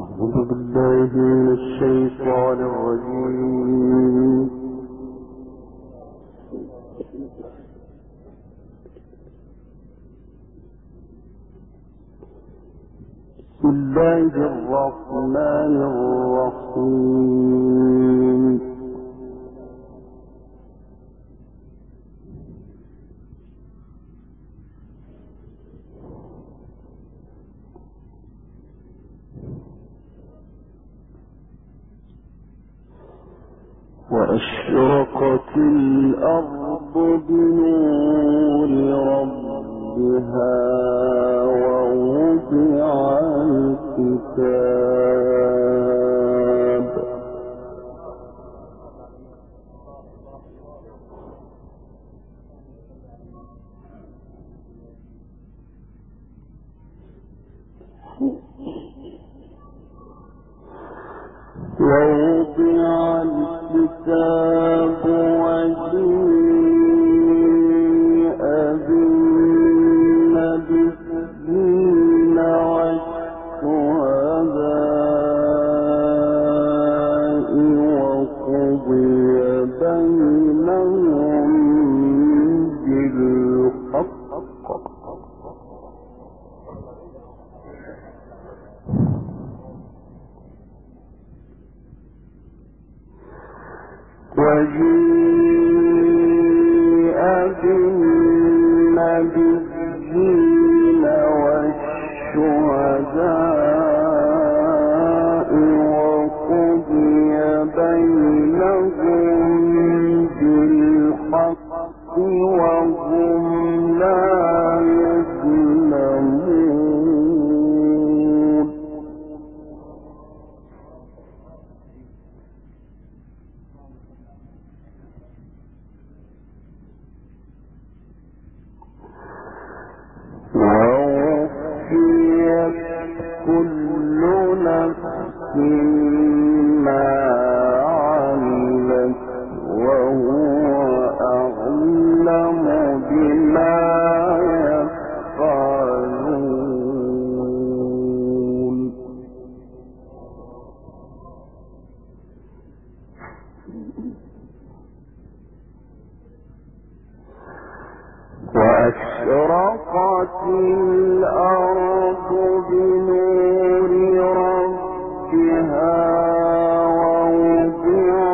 أعوذ بالله من الشيطان الرجيم. بسم الله الرحمن الرحيم. وأشرقت الأرض بنور ربها ووضع الكتاب وجيء بالنبيين والشهداء وقضي بينهم بالحق وجيء بالنبيين والشهداء وقضي بينهم بالحق وهم لا يظلمون. ووفيت كل نفس ما عملت وهو أعلم بما يفعلون. وأشرقت الأرض بنور ربها ووضع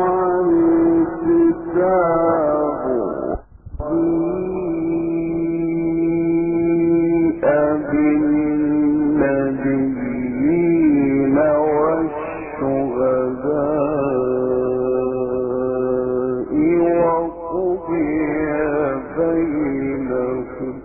الكتاب وجيء بالنبيين والشهداء وقضي بينهم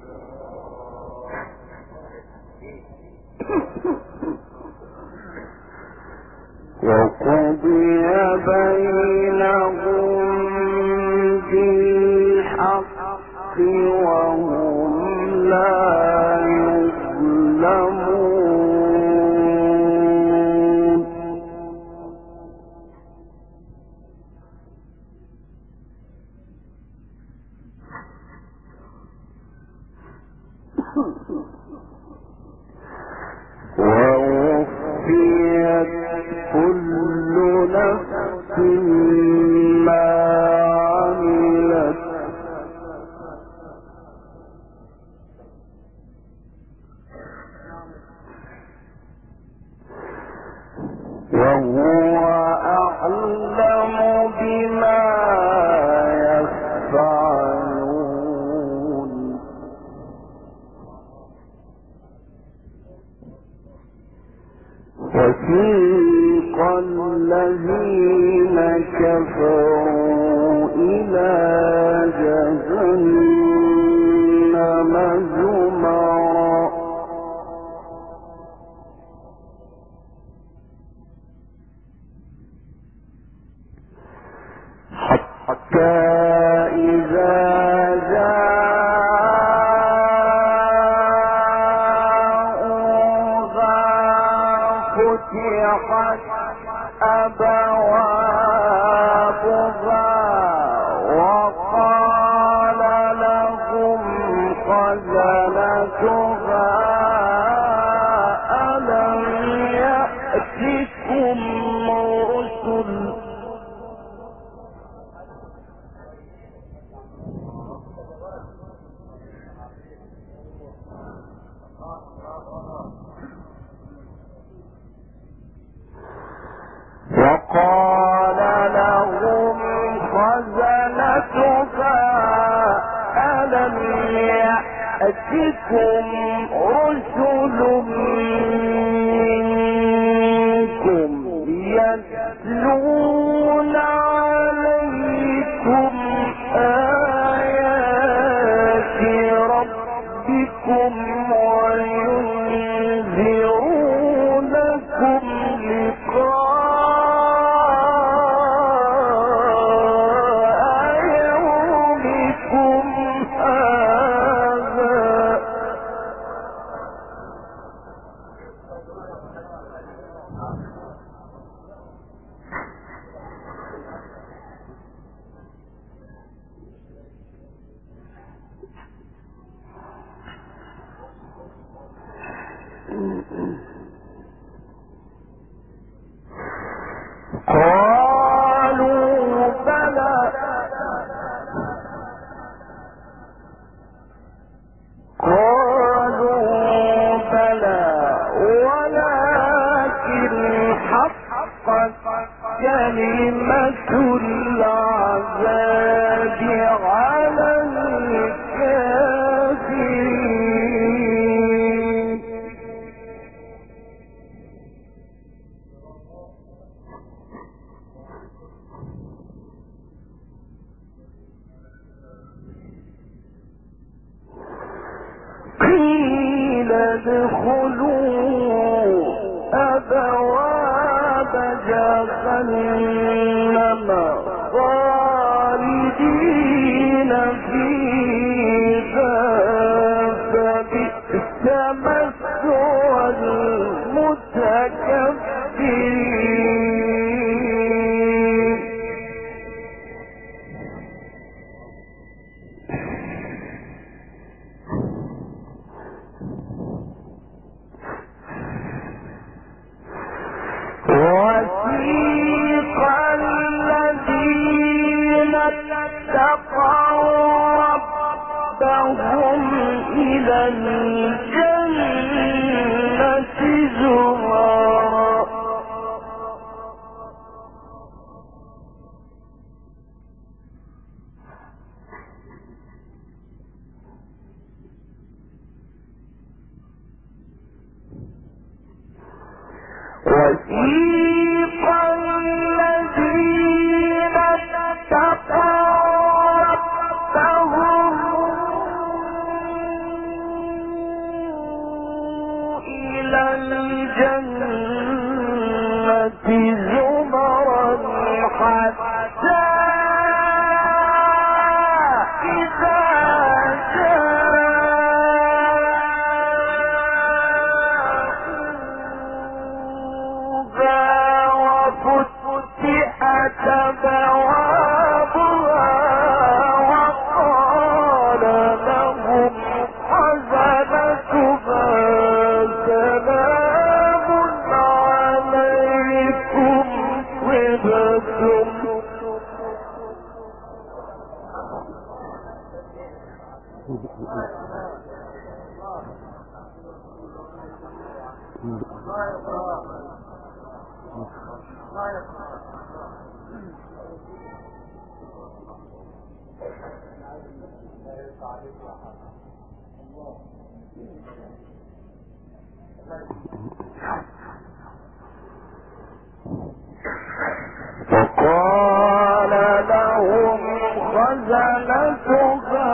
بالحق وهم لا يظلمون. ووفيت كل نفس ما عملت وهو أعلم بما يفعلون. وسيق الذين كفروا إلى جهنم زمرا حتى إذا جاءوها فتحت أبوابها وقال لهم خزنتها ألم يأتكم يأتكم رسل منكم يتلون عليكم آيات ربكم وينذرونكم لقاء يومكم هذا. قالوا بلى ولكن حقت كلمة العذاب على الكافرين. قيل ادخلوا أبواب جهنم خالدين فيها فبئس مثوى المتكبرين. وسيق الذين اتقوا ربهم إلى الجنة زمرا وسيق الذين اتقوا ربهم إلى الجنة زمرا حتى إذا وفتحت أبوابها وقال لهم خزنتها سلام عليكم طبتم. وقال لهم خزنتها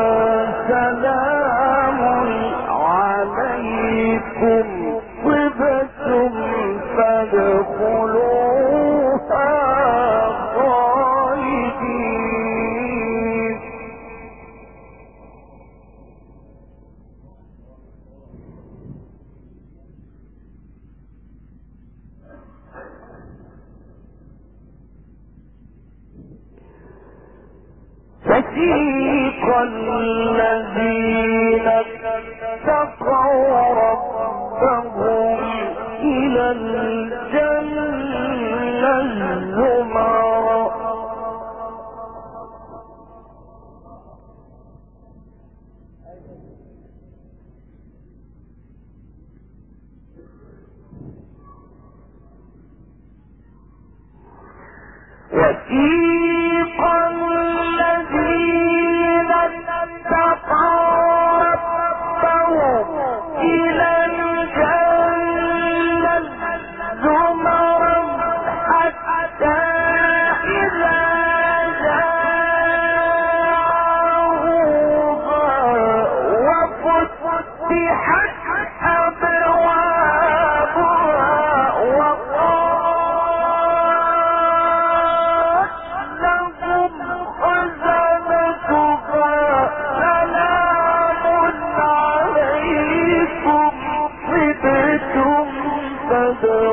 سلام عليكم طبتم فادخلوها خالدين. وسيق الذين اتقوا ربهم إلى الجنة زمرا وسيق الذين اتقوا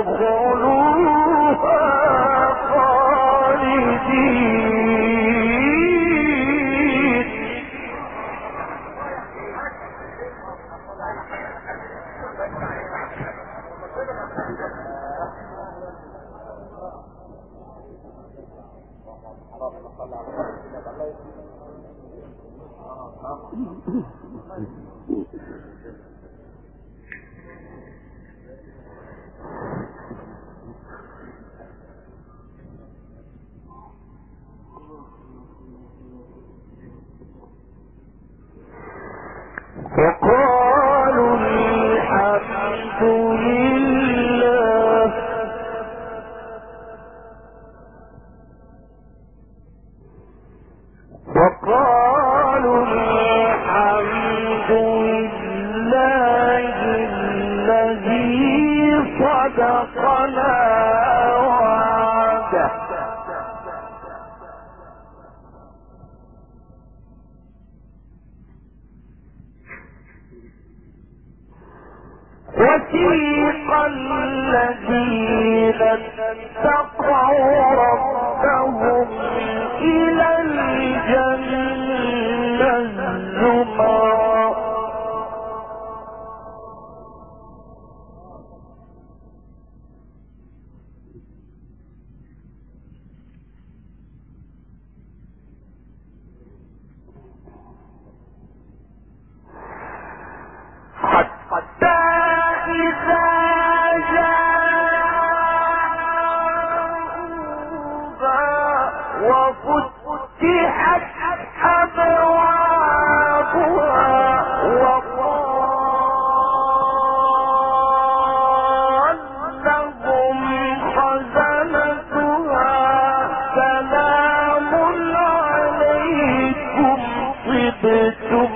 ادخلوها خالدين. وقالوا الحمد لله وقالوا الحمد لله الذي صدقنا وعده وسيق الذين اتقوا ربهم إلى الجنة زمرا حتى إذا جاءوها وفتحت أبوابها وقال لهم خزنتها سلام عليكم طبتم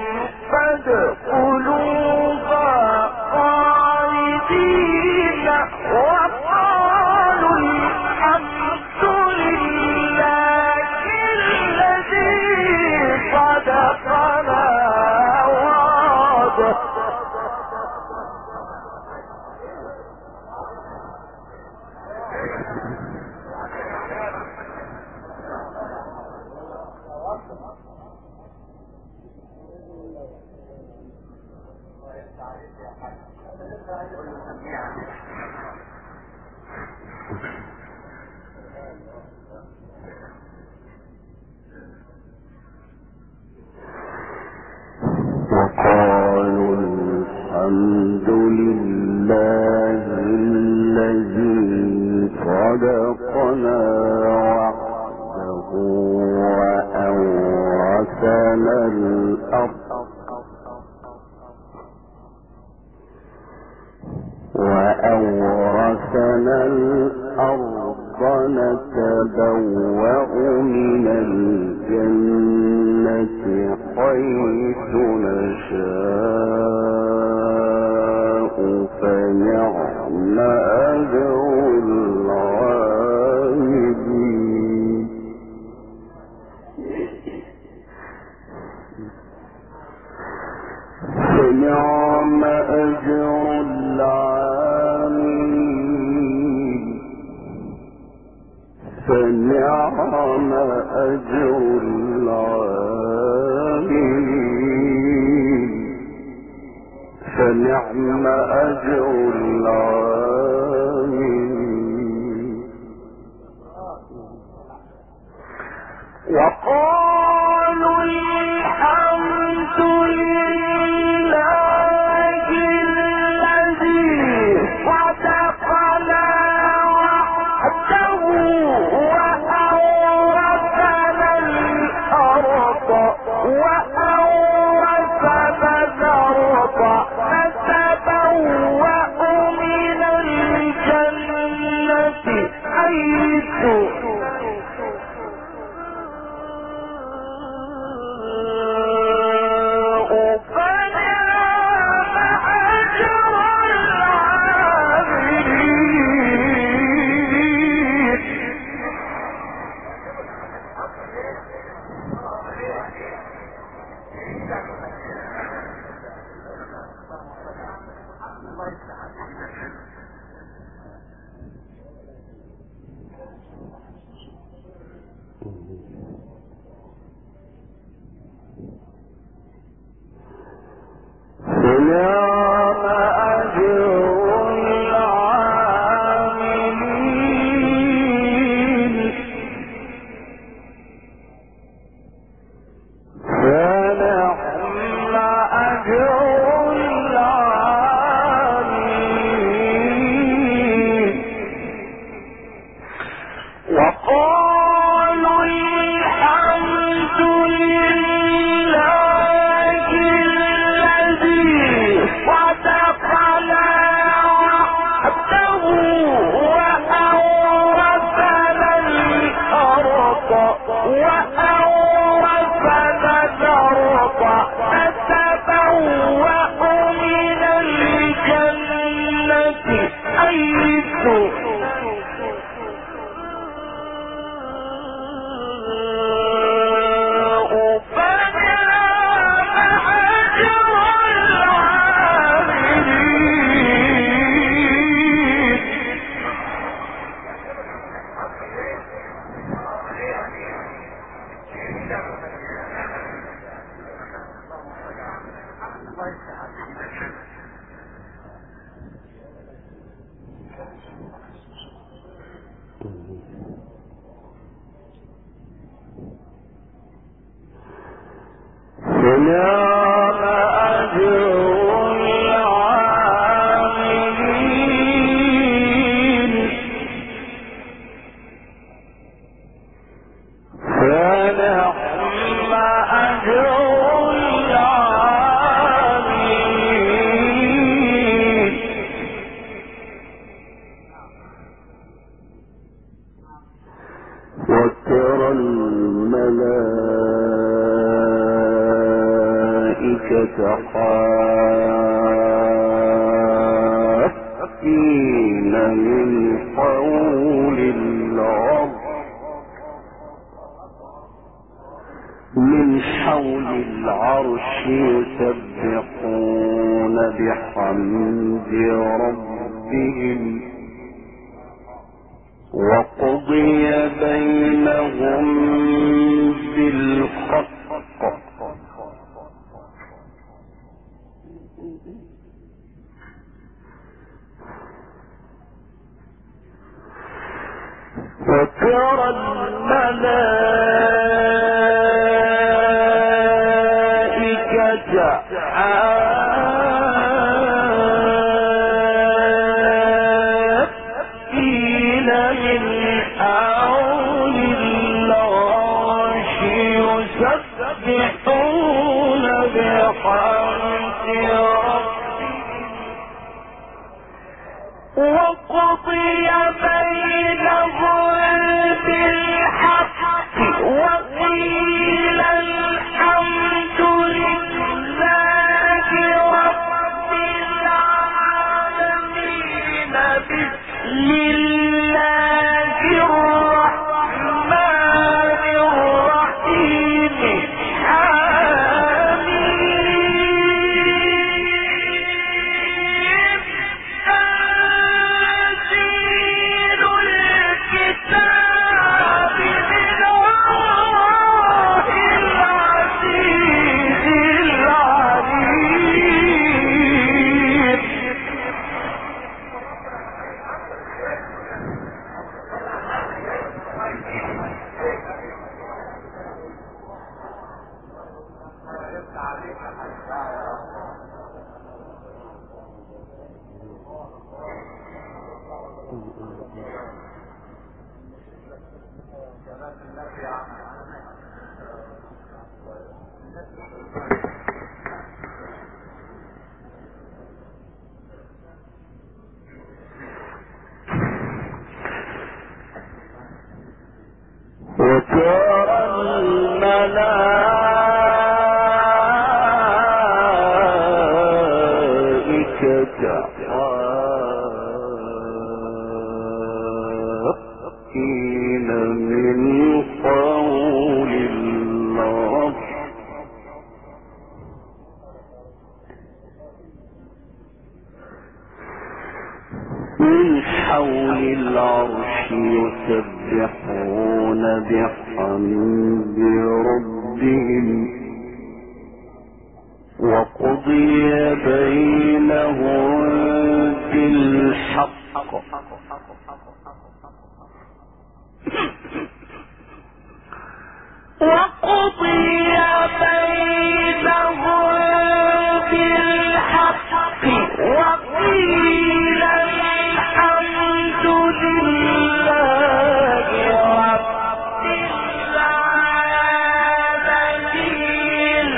فادخلوها خالدين وقالوا الحمد لله الذي صدقنا وعده وقالوا الحمد لله الذي صدقنا وعده وأورثنا الأرض نتبوأ من الجنة حيث نشاء فنعم أجر العاملين فنعم أجر العاملين فنعم أجر العاملين فنعم أجر العاملين وقالوا الحمد لله الذي صدقنا وعده وأورثنا الأرض نتبوأ من الجنة حيث من حول العرش يسبحون بحمد ربهم وقضي بينهم بالحق وترى الملائكة حافين من حول العرش يسبحون بحمد ربهم وقضي بينهم بالحق وقيل الحمد لله رب العالمين بسم الله الرحمن الرحيم تنزيل الكتاب من الله العزيز العليم. وترى الملائكة حافين من حول العرش من حول العرش يسبحون بحمد ربهم وقضي بينهم بالحق وقضي بينهم بالحق وقيل الحمد لله رب العالمين.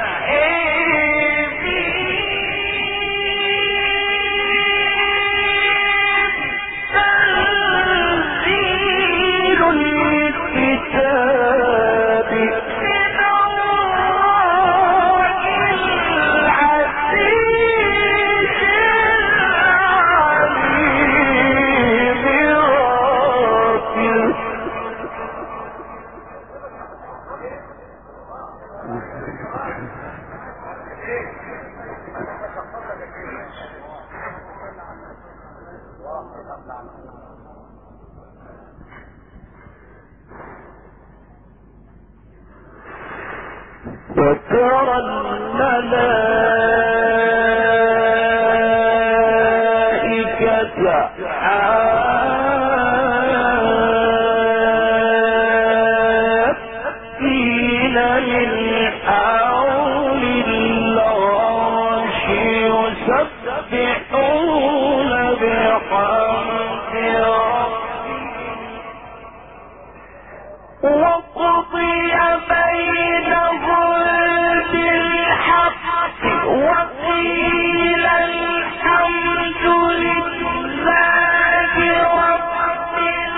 تنزيل الكتاب من الله العزيز العليم الغافر. وترى الملائكة حافين من حول العرش يسبحون بحمد ربهم وقضي بينهم بالحق وقيل الحمد لله رب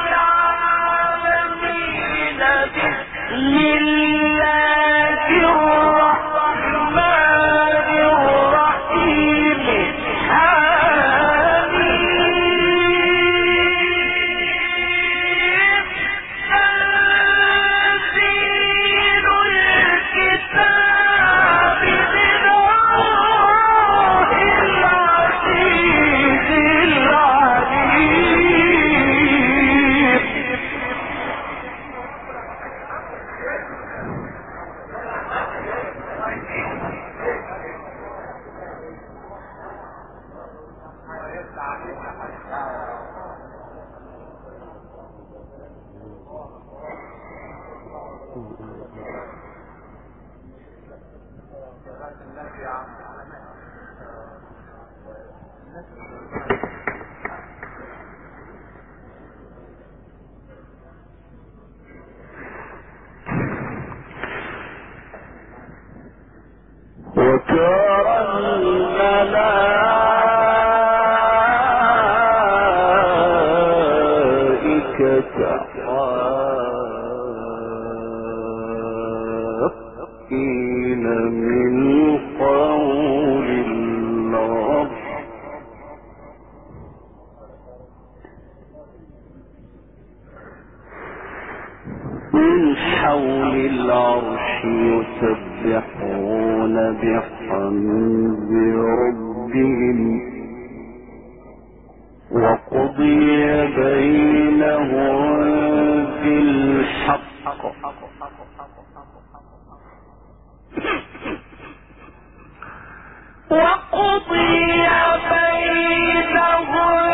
العالمين. بسم الله الرحمن الرحيم. تنزيل الكتاب من الله العزيز العليم. وترى الملائكة حافين من قول الله من حول العرش يسبحون بحمد ربهم وقضي بينهم بالحق وقضي بينهم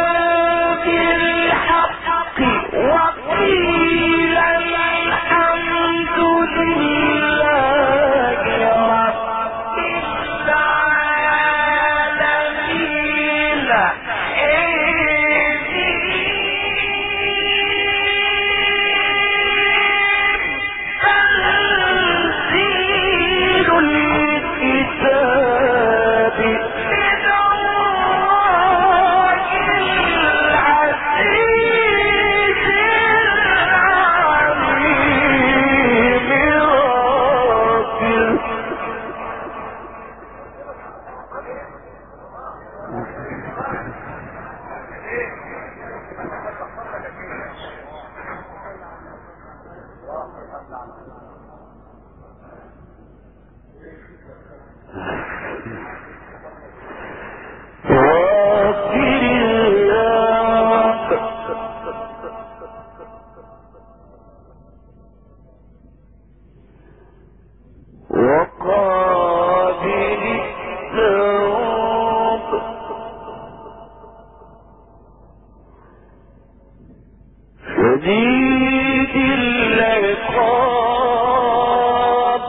بالحق وقيل الحمد لله رب العالمين. تنزيل الكتاب من الله العزيز العليم الغافر. غافر الذنب شديد العقاب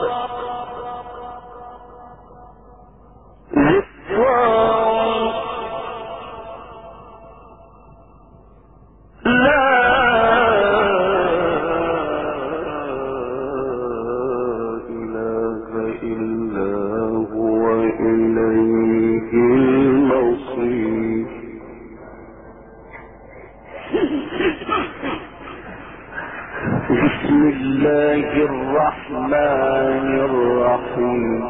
ذي الطول لا إله إلا هو إليه المصير. بسم الله الرحمن الرحيم.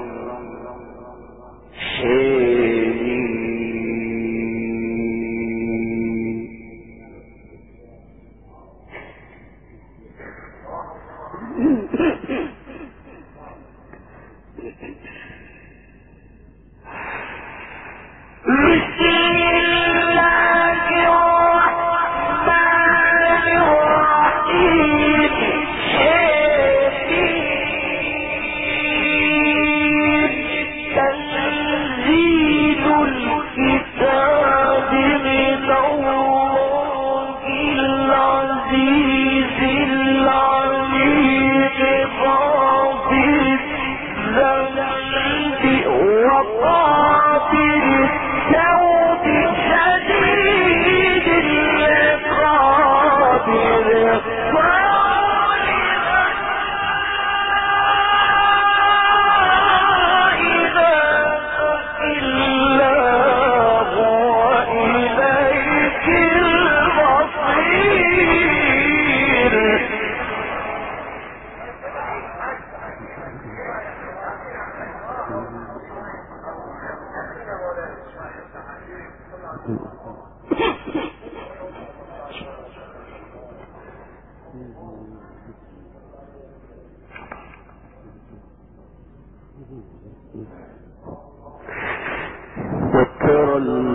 وترى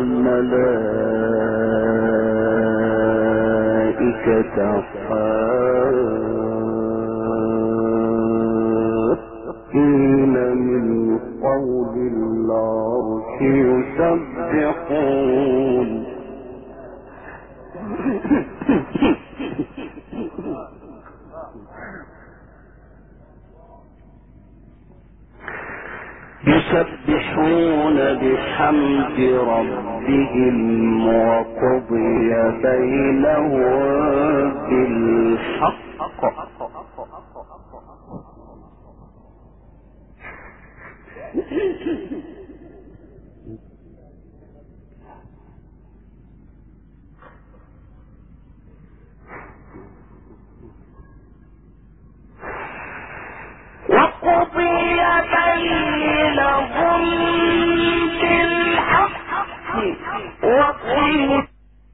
الملائكة حافين من قول العرش يسبحون بحمد ربهم وقضي بينهم بالحق وقضي بينهم بالحق وقيل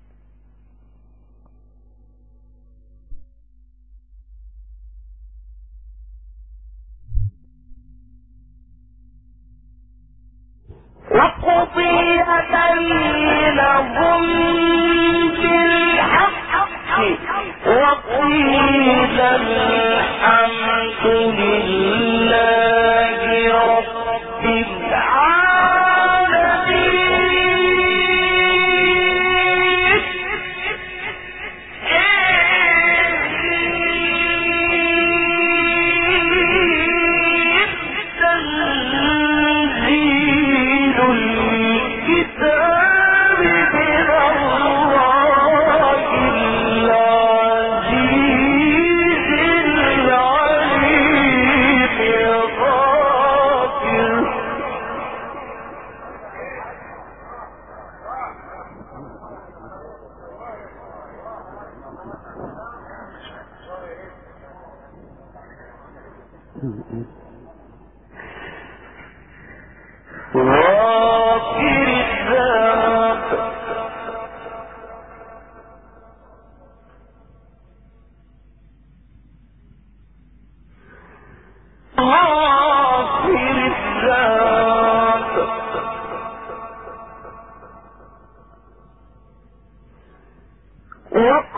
الحمد لله رب غافر الذنب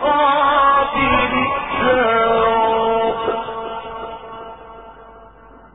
وقابل التوب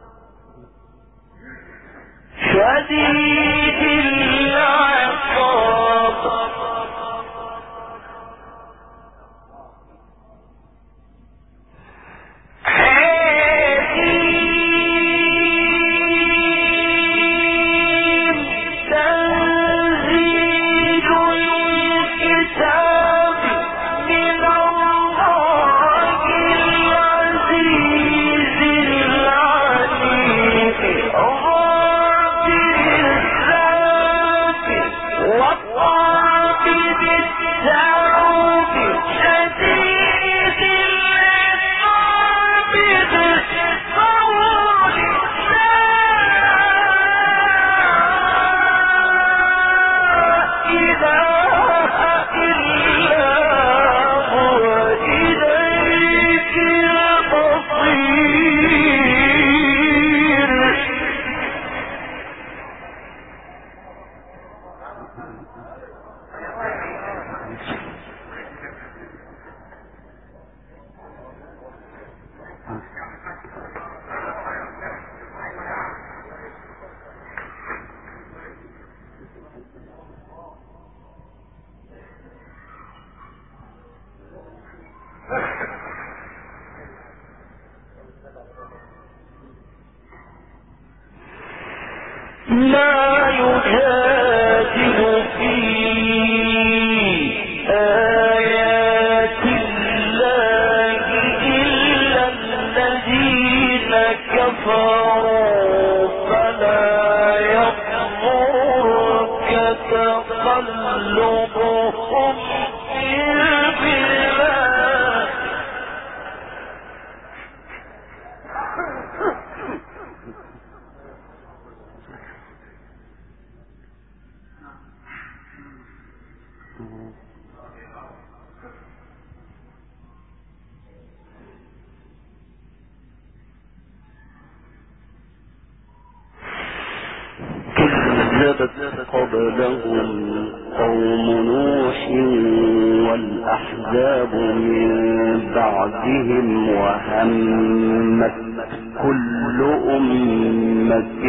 كذبت قبلهم قوم نوح والأحزاب من بعدهم وهمت كل أمة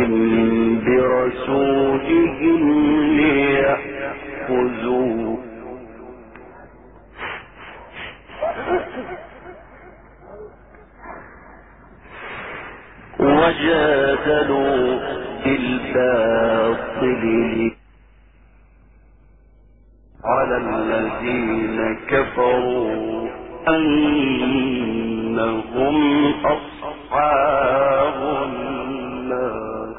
برسولهم ليأخذوه وجادلوا بالباطل على الذين كفروا أنهم أصحاب النار.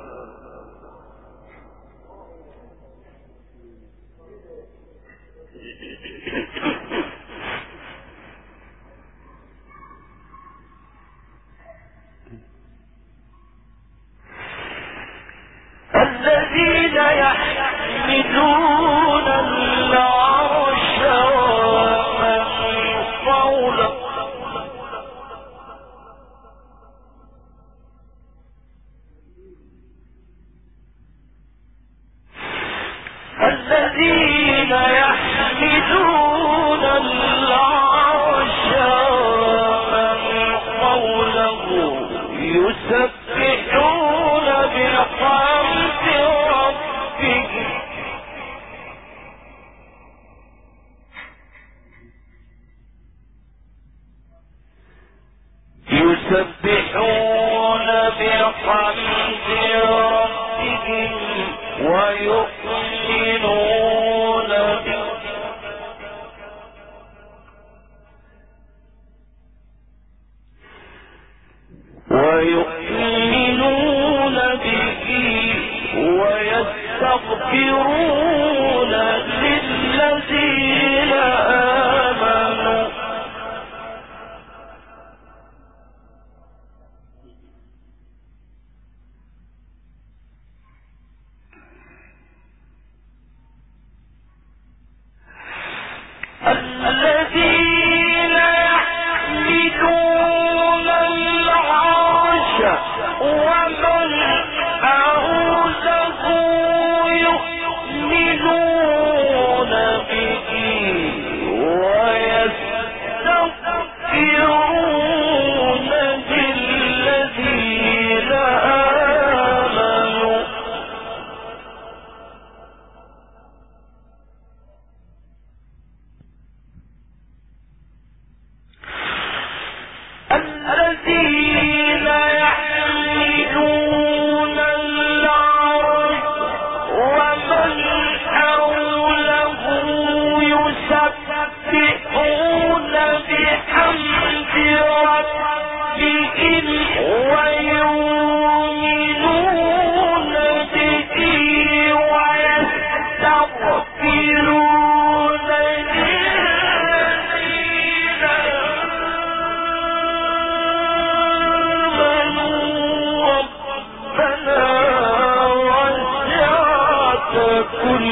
الذين يحملون العرش ومن حوله الذين يحملون العرش ومن حوله يسبحون بحمد ربهم ويؤمنون به ويستغفرون للذين آمنوا الذين يحملون العرش ومن حوله يؤمنون به ويستغفرون للذين آمنوا الذين يحملون العرش ومن حوله يسبحون بحمد ربهم ويؤمنون به ويستغفرون للذين ربنا وسعت كل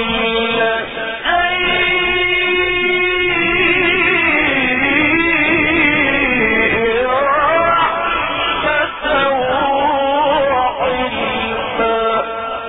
شيء رحمة وعلما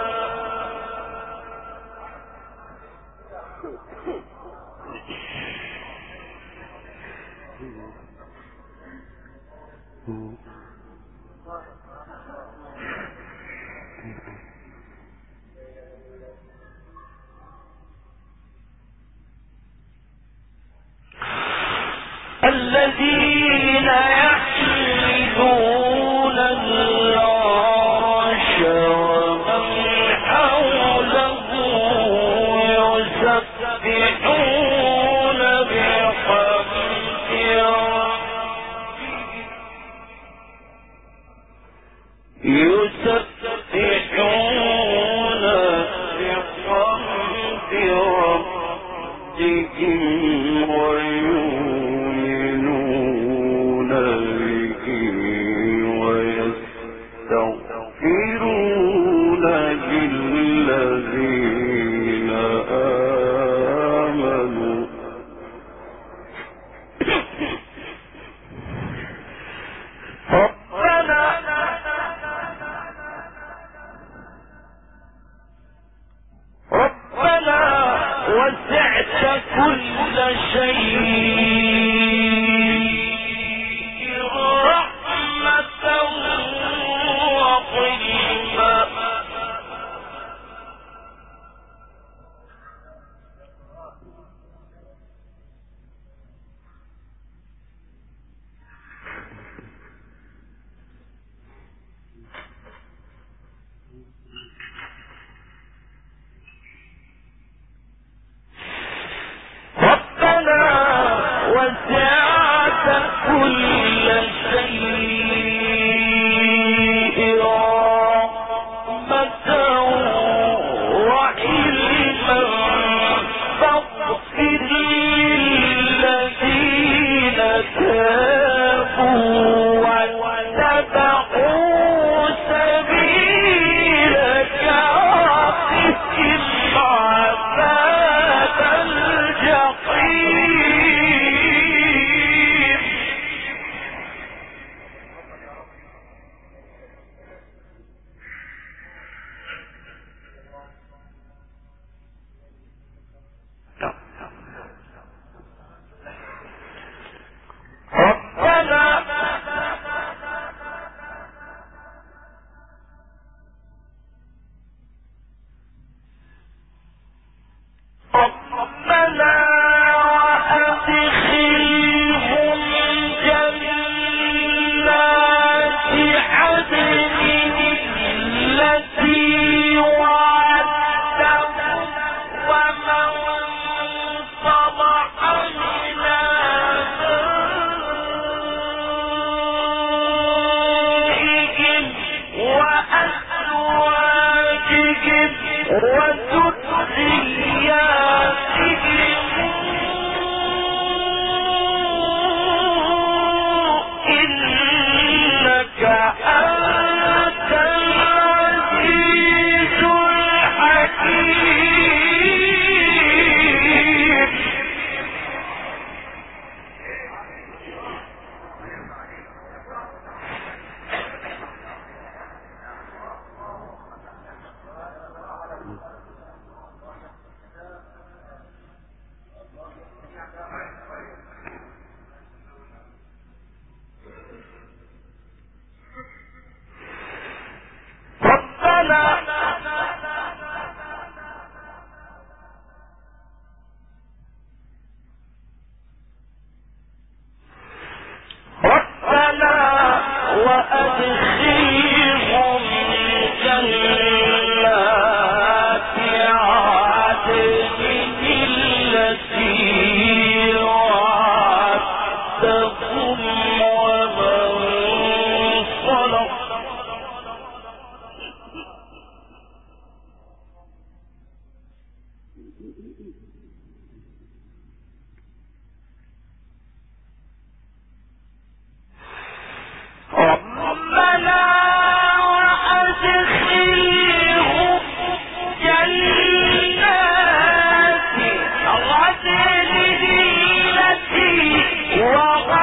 الذين يحملون العرش ومن حوله يسبحون بحمد ربهم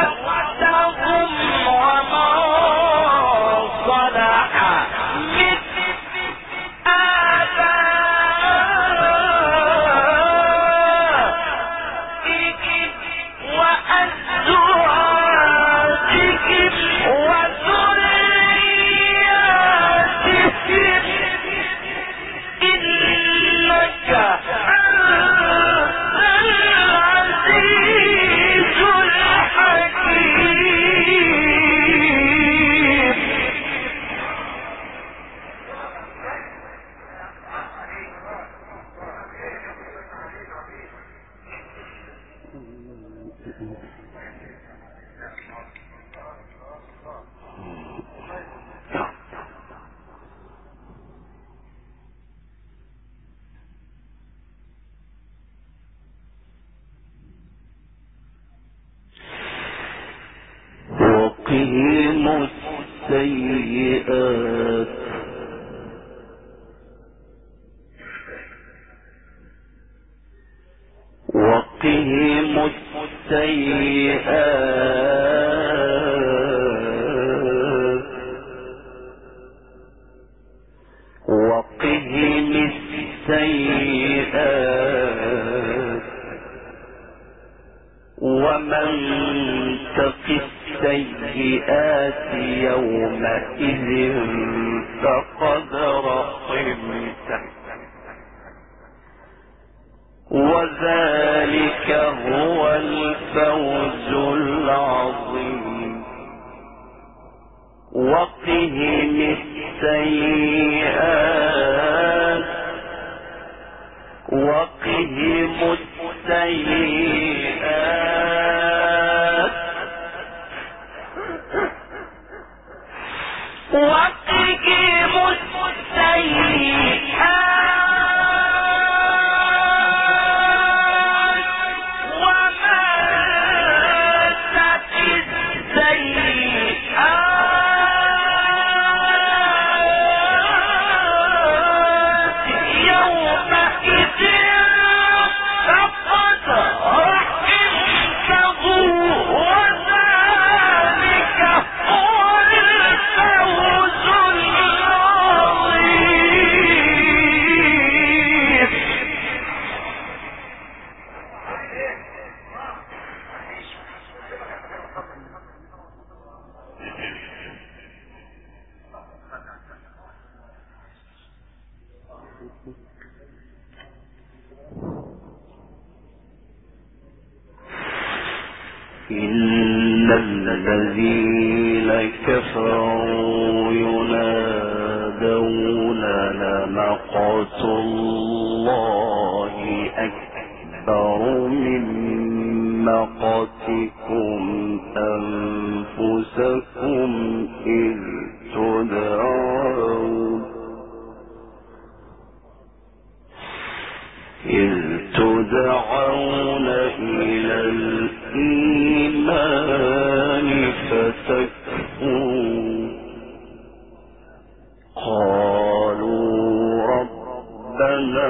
وقهم السيئات وقهم السيئات وقهم السيئات ومن تق السيئات يومئذ فقد رحمته وذلك هو الفوز العظيم وقهم السيئات وقهم السيئات وقهم السيئات ومن تق السيئات يومئذ فقد رحمته وذلك هو الفوز العظيم إن الذين كفروا ينادون لمقت الله أكبر من مقتكم أنفسكم إذ تدعون إلى الإيمان فتكفرون قالوا ربنا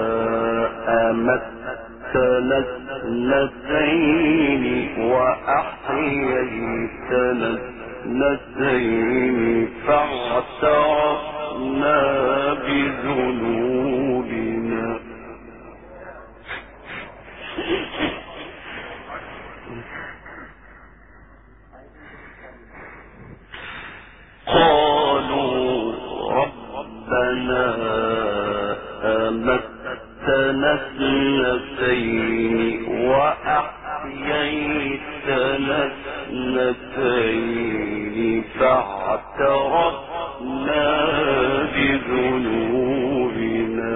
أمتنا اثنتين وأحييتنا اثنتين فاعترفنا بذنوبنا قالوا ربنا أمتنا اثنتين وأحييتنا اثنتين فاعترفنا بذنوبنا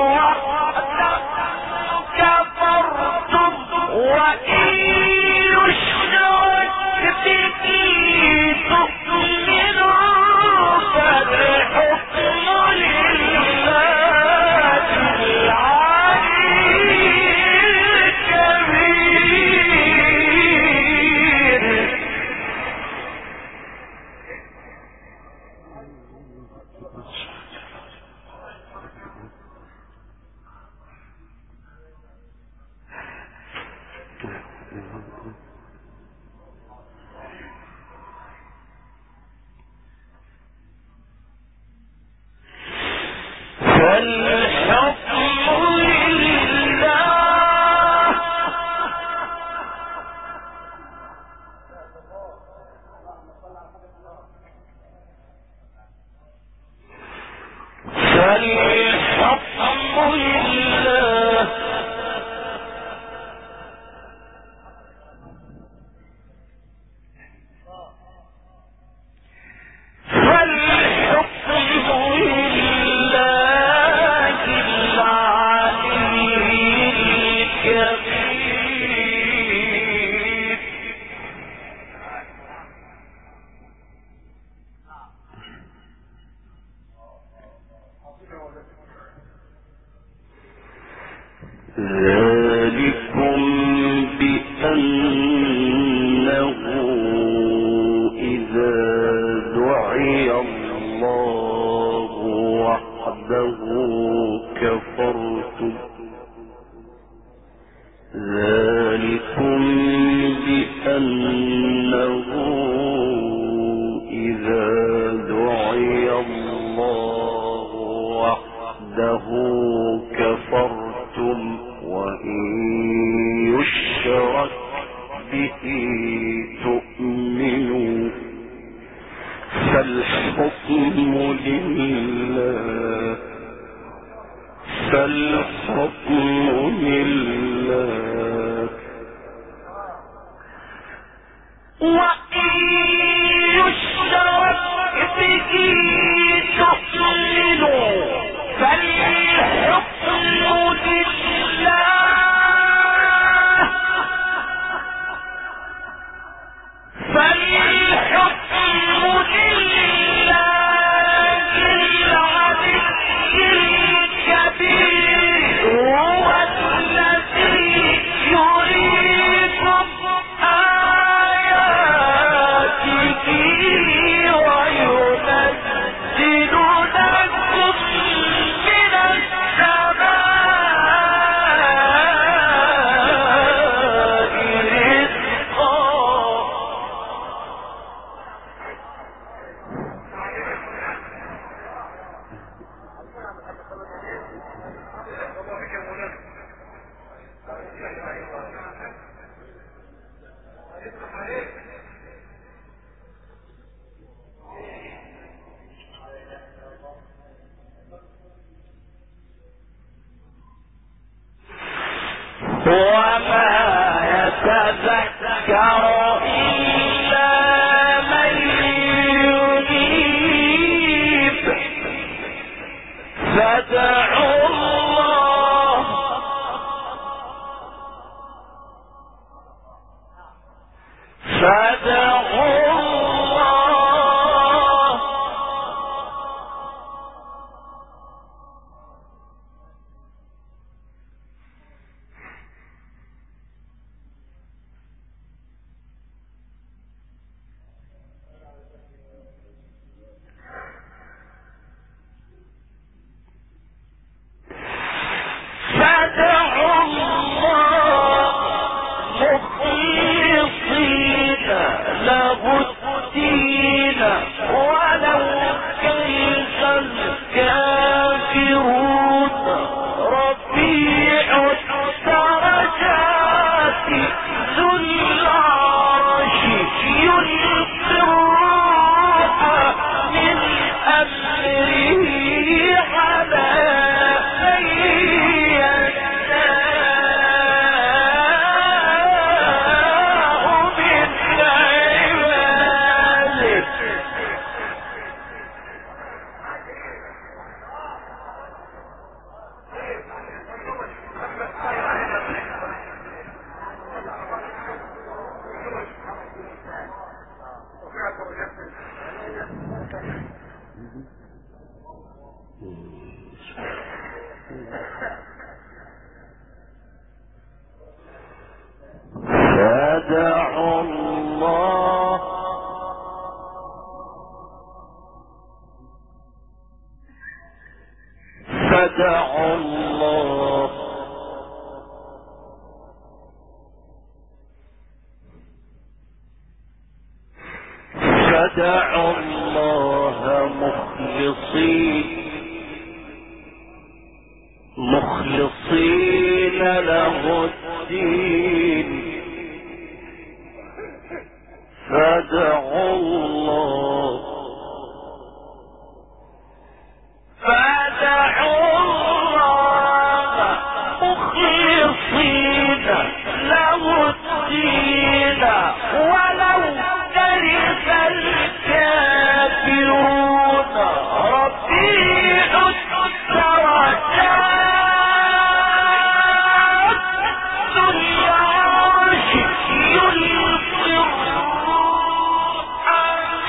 وإن ذلكم بأنه إذا دعي الله وحده كفرتم. ذلكم بأنه إذا دعي الله وحده كفرتم وإن يشرك به تؤمنوا فالحكم لله وإن يشرك به تؤمنوا فالحكم لله وما يتذكر إلا من ينيب فادعوا الله مخلصين له الدين ولو كره الكافرون رفيع الدرجات ذو العرش يلقي الروح من أمره على من فادعوا الله فادعوا الله فادعوا الله مخلصين له الدين فادعوا الله مخلصين له الدين ولو كره الكافرون رفيع الدرجات ذو العرش يلقي الروح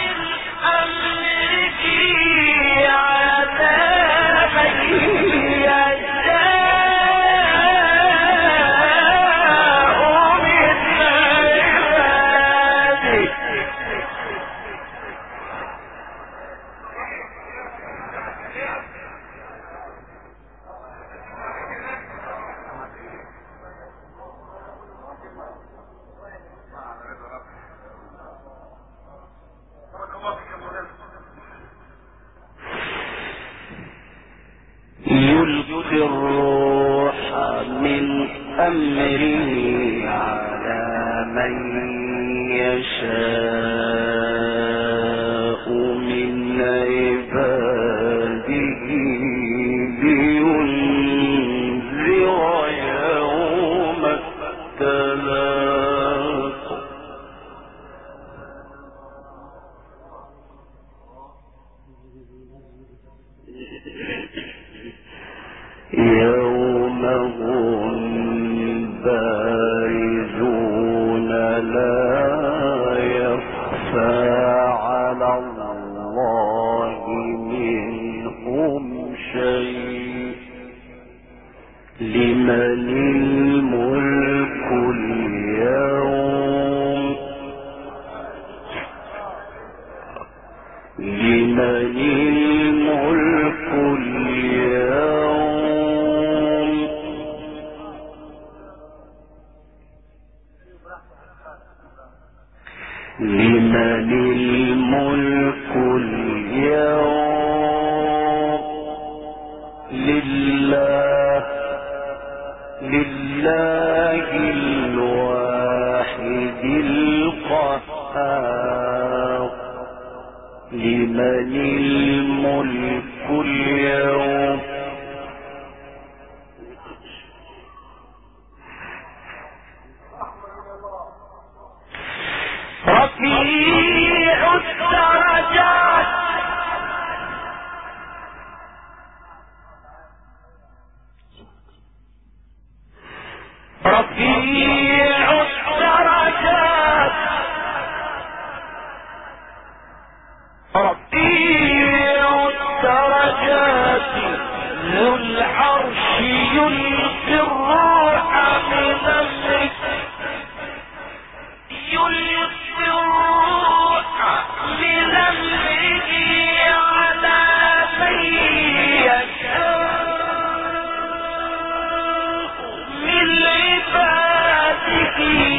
يشاء من عباده لينذر يوم التلاق يوم هم بارزون لا يخفى على الله منهم شيء لمن الملك اليوم لمن الملك اليوم لمن الملك اليوم لله الواحد القهار لمن الملك اليوم رفيع الدرجات رفيع الدرجات رفيع الدرجات ذو العرش يلقي الروح من أمره يلقي الروح من أمره على من يشاء من عباده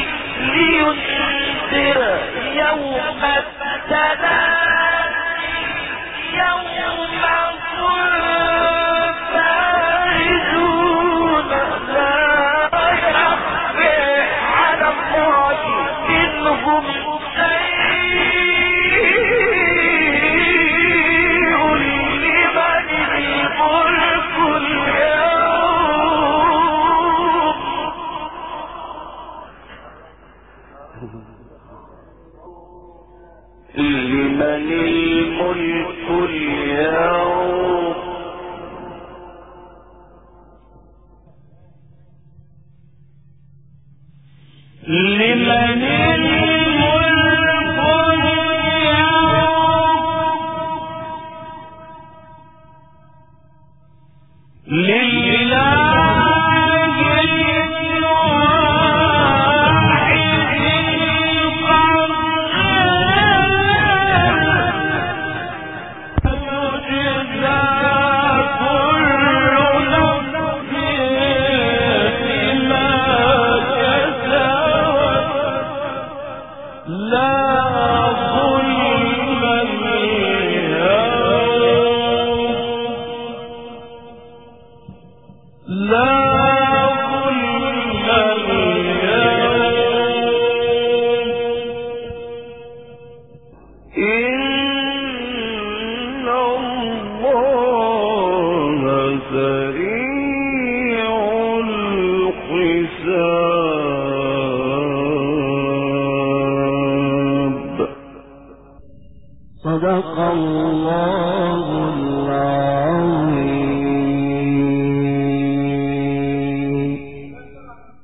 لينذر يوم التلاق يوم هم بارزون لا يخفى على الله منهم شيء لمن الملك اليوم لمن الملك اليوم لمن الملك اليوم لله الواحد القهار تجزى كل نفس بما كسبت لا ظلم اليوم لا ظلم اليوم إن الله سريع الحساب صدق الله